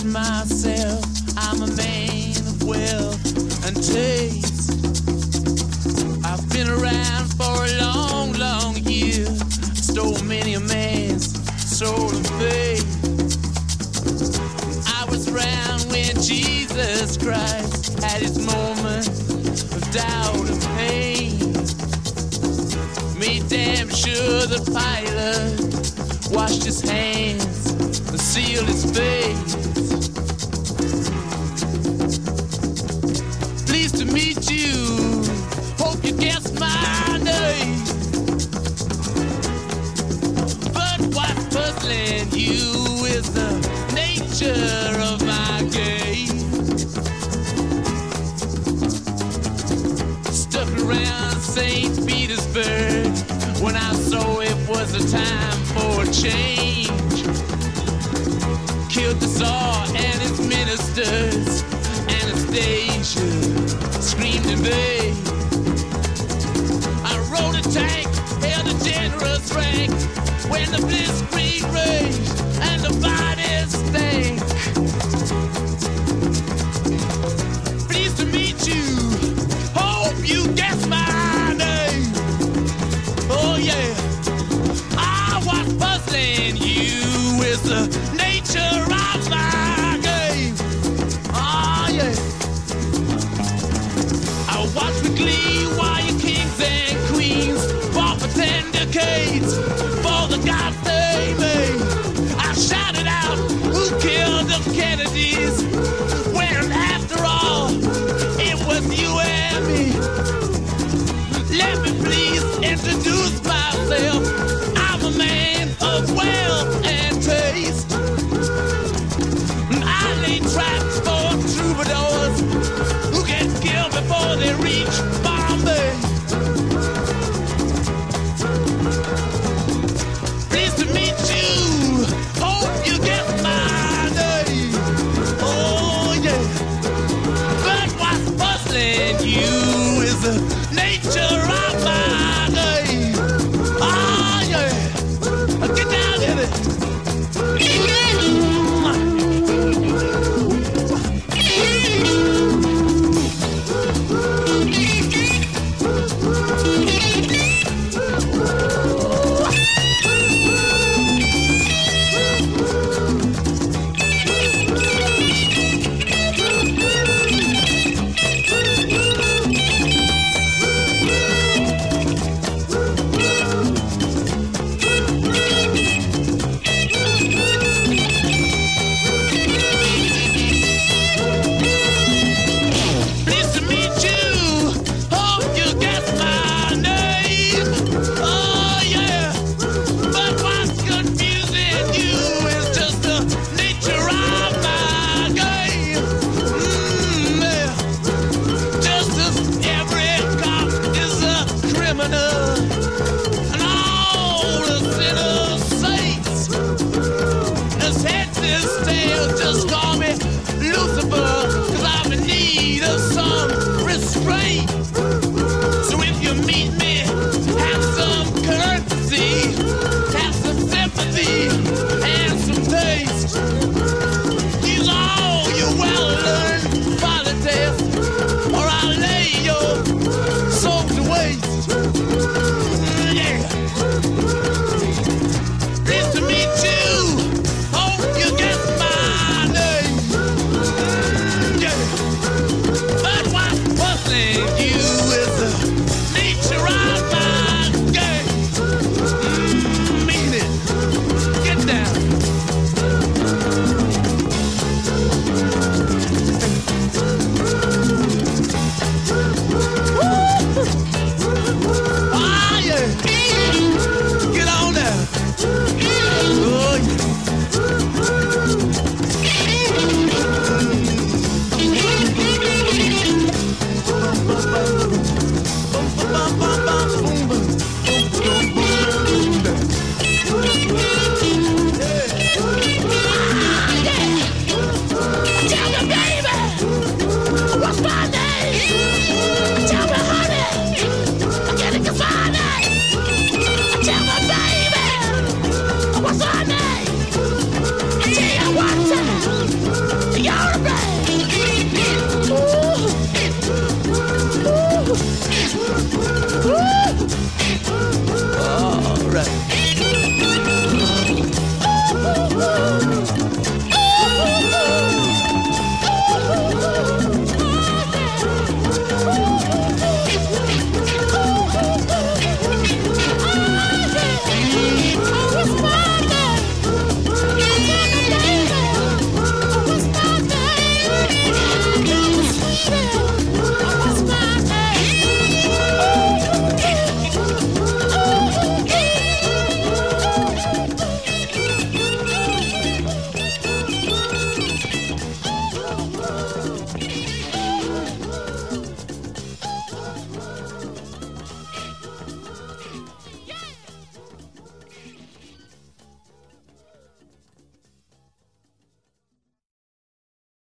myself, I'm a man of wealth and taste. I've been around for a long, long year. Stole many a man's soul of faith. I was around when Jesus Christ had his moment of doubt and pain. Made damn sure the pilot washed his hands and sealed his face. Pleased to meet you, hope you guessed my name. But what's puzzling you is the nature of my game. Stuck around St. Petersburg when I saw it was a time for a change. Killed the Tsar and his ministers. Anastasia screamed in vain. I rode a tank, held a generous rank when the blitzkrieg raged and the bodies stank. Pleased to meet you, hope you guess my name. Oh yeah, I was puzzling you with the nature of my game. Oh yeah, I watched with glee while your kings and queens fought for 10 decades for the gods they made. I shouted out, who killed the Kennedys? When after all, it was you and me. Let me please introduce myself. I'm a man of wealth and taste. I lay traps for troubadours who get killed before they reach Bombay. Pleased to meet you, hope you get my name. Oh yeah, but what's puzzling you is the nature